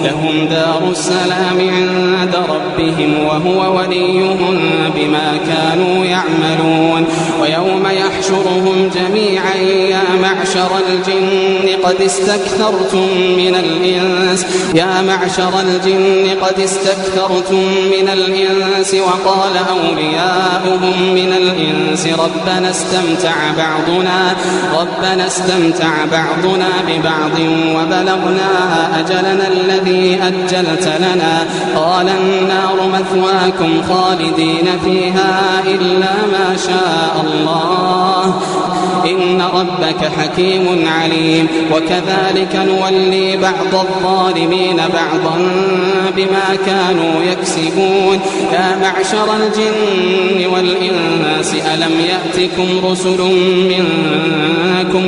لهم دار السلام عند ربهم وهو وليهم بما كانوا يعملون ويوم يحشرهم جميعا يا معشر الجن قد استكثرتم من الإنس وقال أولياؤهم من الإنس ربنا استمتع بعضنا ببعض وبلغنا أجلنا الذي أجلت لنا قال النار مثواكم خالدين فيها إلا ما شاء الله إن ربك حكيم عليم وكذلك نولي بعض الظالمين بعضا بما كانوا يكسبون يا معشر الجن والإنس ألم يأتكم رسل منكم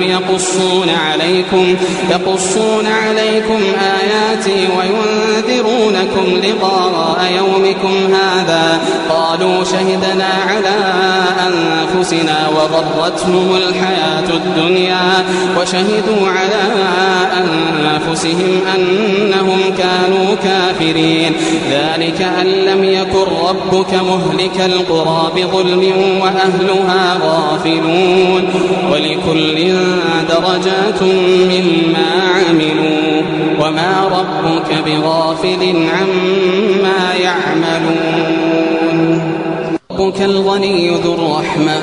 يقصون عليكم آياتي وينذرونكم لقاء يومكم هذا قالوا شهدنا على أنفسنا وغرتهم الحياة الدنيا وشهدوا على أنفسهم أنهم كانوا كافرين ذلك أن لم يكن ربك مهلك القرى بظلم وأهلها غافلون ولكل درجات مما عملوا وما ربك بغافل عما يعملون ربك الغني ذو الرحمة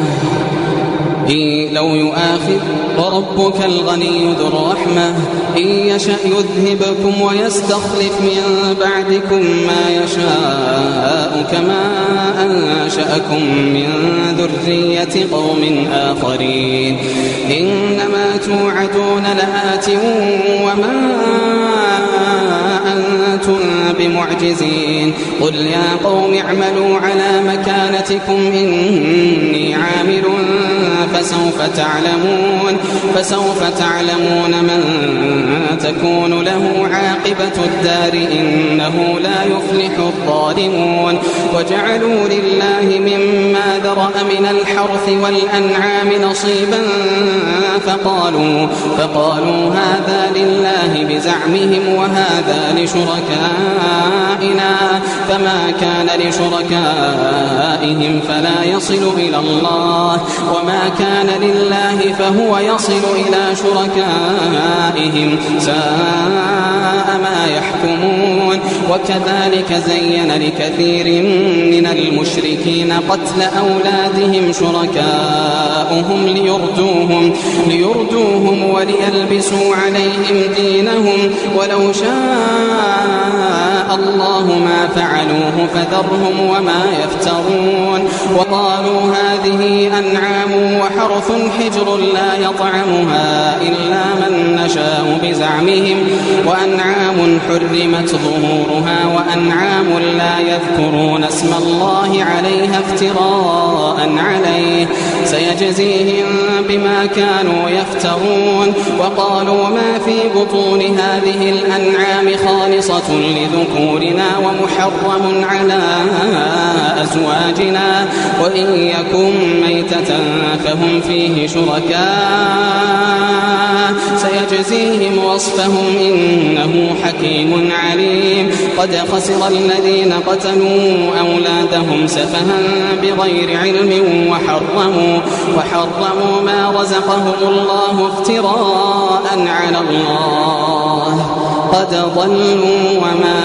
وربك الغني ذو الرحمة إن يشأ يذهبكم ويستخلف من بعدكم ما يشاء كما أنشأكم من ذرية قوم آخرين إنما توعدون لآت وما أنتم بمعجزين قل يا قوم اعملوا على مكانتكم إني عامل فسوف تعلمون من تكون له عاقبة الدار إنه لا يفلح الظالمون وجعلوا لله مما ذرأ من الحرث والأنعام نصيبا فقالوا هذا لله بزعمهم وهذا لشركائنا فما كان لشركائهم فلا يصل إلى الله وما كان لله فهو يصل إلى شركائهم ساء ما يحكمون وكذلك زين لكثير من المشركين قتل أولادهم شركاؤهم ليردوهم وليلبسوا عليهم دينهم ولو شاء الله ما فعلوه فذرهم وما يفترون وقالوا هذه أنعام وحرث حجر لا يطعمها إلا من نشاء بزعمهم وأنعام حرمت ظهورها وأنعام لا يذكرون اسم الله عليها افتراء عليه سيجزيهم بما كانوا يفترون وقالوا ما في بطون هذه الأنعام خالصة لذكورنا ومحرم على أزواجنا وإن يكن ميتة فهم فيه شركاء سيجزيهم وصفهم إنه حكيم عليم قد خسر الذين قتلوا أولادهم سفها بغير علم وحرموا ما رزقهم الله افتراء على الله قد ضلوا وما